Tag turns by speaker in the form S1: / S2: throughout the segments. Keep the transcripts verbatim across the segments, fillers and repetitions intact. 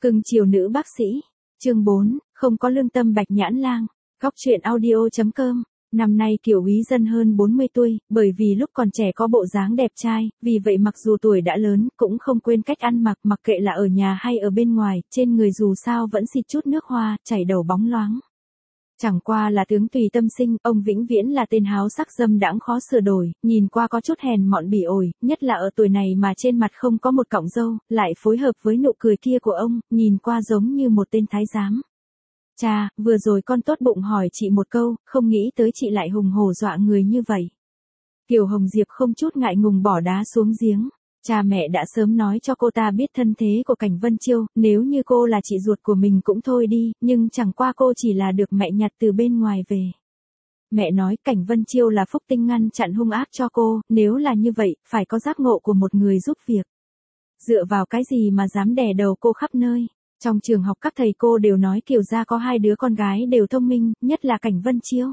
S1: Cưng chiều nữ bác sĩ. Chương bốn, không có lương tâm Bạch Nhãn Lang. Góc truyện audio.com. Năm nay Kiều Úy Dân hơn bốn mươi tuổi, bởi vì lúc còn trẻ có bộ dáng đẹp trai, vì vậy mặc dù tuổi đã lớn, cũng không quên cách ăn mặc, mặc kệ là ở nhà hay ở bên ngoài, trên người dù sao vẫn xịt chút nước hoa, chảy đầu bóng loáng. Chẳng qua là tướng tùy tâm sinh, ông vĩnh viễn là tên háo sắc dâm đãng khó sửa đổi, nhìn qua có chút hèn mọn bỉ ổi, nhất là ở tuổi này mà trên mặt không có một cọng râu, lại phối hợp với nụ cười kia của ông, nhìn qua giống như một tên thái giám. Cha, vừa rồi con tốt bụng hỏi chị một câu, không nghĩ tới chị lại hùng hổ dọa người như vậy. Kiều Hồng Diệp không chút ngại ngùng bỏ đá xuống giếng. Cha mẹ đã sớm nói cho cô ta biết thân thế của Cảnh Vân Chiêu, nếu như cô là chị ruột của mình cũng thôi đi, nhưng chẳng qua cô chỉ là được mẹ nhặt từ bên ngoài về. Mẹ nói Cảnh Vân Chiêu là phúc tinh ngăn chặn hung ác cho cô, nếu là như vậy, phải có giác ngộ của một người giúp việc. Dựa vào cái gì mà dám đè đầu cô khắp nơi. Trong trường học các thầy cô đều nói Kiều gia có hai đứa con gái đều thông minh, nhất là Cảnh Vân Chiêu.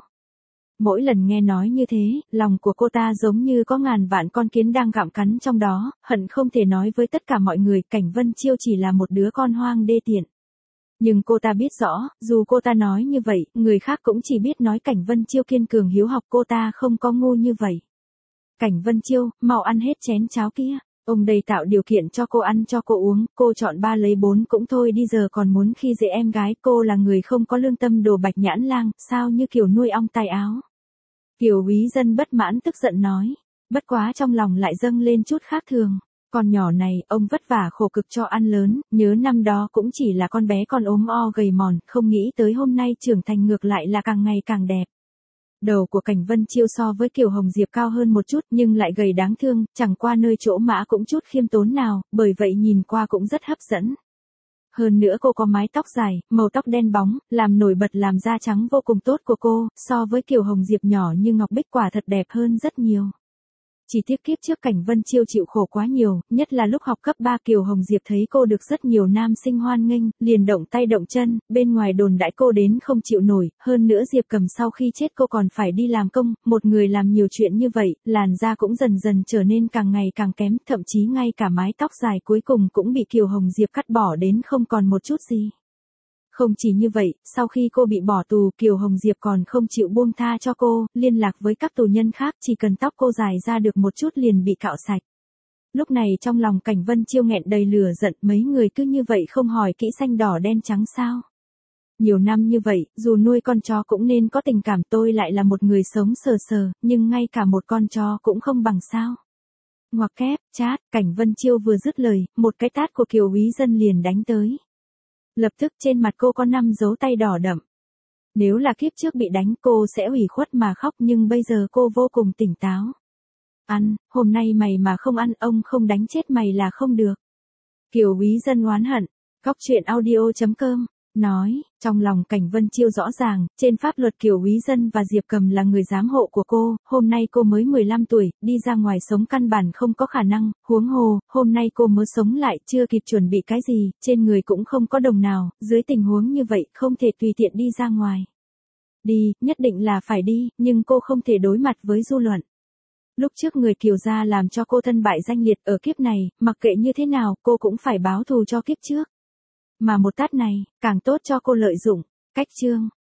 S1: Mỗi lần nghe nói như thế, lòng của cô ta giống như có ngàn vạn con kiến đang gặm cắn trong đó, hận không thể nói với tất cả mọi người Cảnh Vân Chiêu chỉ là một đứa con hoang đê tiện. Nhưng cô ta biết rõ, dù cô ta nói như vậy, người khác cũng chỉ biết nói Cảnh Vân Chiêu kiên cường hiếu học, cô ta không có ngu như vậy. Cảnh Vân Chiêu, mau ăn hết chén cháo kia. Ông đây tạo điều kiện cho cô ăn cho cô uống, cô chọn ba lấy bốn cũng thôi đi, giờ còn muốn khi dễ em gái, cô là người không có lương tâm đồ Bạch Nhãn Lang, sao như kiểu nuôi ong tay áo. Kiều Úy Dân bất mãn tức giận nói, bất quá trong lòng lại dâng lên chút khác thường. Con nhỏ này, ông vất vả khổ cực cho ăn lớn, nhớ năm đó cũng chỉ là con bé con ốm o gầy mòn, không nghĩ tới hôm nay trưởng thành ngược lại là càng ngày càng đẹp. Đầu của Cảnh Vân Chiêu so với Kiều Hồng Diệp cao hơn một chút nhưng lại gầy đáng thương, chẳng qua nơi chỗ mã cũng chút khiêm tốn nào, bởi vậy nhìn qua cũng rất hấp dẫn. Hơn nữa cô có mái tóc dài, màu tóc đen bóng, làm nổi bật làm da trắng vô cùng tốt của cô, so với Kiều Hồng Diệp nhỏ như ngọc bích quả thật đẹp hơn rất nhiều. Chỉ tiếc kiếp trước Cảnh Vân Chiêu chịu khổ quá nhiều, nhất là lúc học cấp ba Kiều Hồng Diệp thấy cô được rất nhiều nam sinh hoan nghênh, liền động tay động chân, bên ngoài đồn đãi cô đến không chịu nổi, hơn nữa Diệp Cầm sau khi chết cô còn phải đi làm công, một người làm nhiều chuyện như vậy, làn da cũng dần dần trở nên càng ngày càng kém, thậm chí ngay cả mái tóc dài cuối cùng cũng bị Kiều Hồng Diệp cắt bỏ đến không còn một chút gì. Không chỉ như vậy, sau khi cô bị bỏ tù, Kiều Hồng Diệp còn không chịu buông tha cho cô, liên lạc với các tù nhân khác, chỉ cần tóc cô dài ra được một chút liền bị cạo sạch. Lúc này trong lòng Cảnh Vân Chiêu nghẹn đầy lửa giận, mấy người cứ như vậy không hỏi kỹ xanh đỏ đen trắng sao. Nhiều năm như vậy, dù nuôi con chó cũng nên có tình cảm, tôi lại là một người sống sờ sờ, nhưng ngay cả một con chó cũng không bằng sao. Ngoặc kép, chát, Cảnh Vân Chiêu vừa dứt lời, một cái tát của Kiều Úy Dân liền đánh tới. Lập tức trên mặt cô có năm dấu tay đỏ đậm. Nếu là kiếp trước bị đánh cô sẽ ủy khuất mà khóc, nhưng bây giờ cô vô cùng tỉnh táo. Ăn, hôm nay mày mà không ăn ông không đánh chết mày là không được. Kiều Úy Dân oán hận. Góc truyện audio.com. Nói, trong lòng Cảnh Vân Chiêu rõ ràng, trên pháp luật Kiều Úy Dân và Diệp Cầm là người giám hộ của cô, hôm nay cô mới mười lăm tuổi, đi ra ngoài sống căn bản không có khả năng, huống hồ, hôm nay cô mới sống lại, chưa kịp chuẩn bị cái gì, trên người cũng không có đồng nào, dưới tình huống như vậy, không thể tùy tiện đi ra ngoài. Đi, nhất định là phải đi, nhưng cô không thể đối mặt với dư luận. Lúc trước người Kiều gia làm cho cô thân bại danh liệt, ở kiếp này, mặc kệ như thế nào, cô cũng phải báo thù cho kiếp trước. Mà một tát này, càng tốt cho cô lợi dụng. Cách chương.